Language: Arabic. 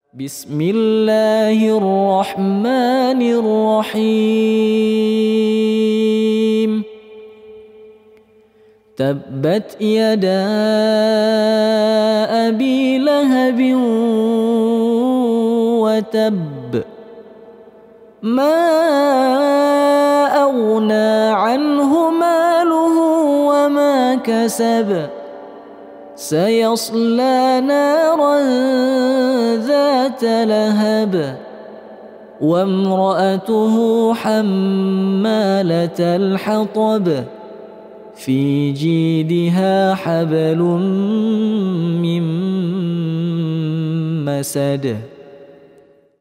بسم الله الرحمن الرحيم. تبت يدا أبي لهب وتب، ما أغنى عنه ماله وما كسب، سيصلى نارا ذات لهب، وامرأته حمالة الحطب، في جيدها حبل من مسد.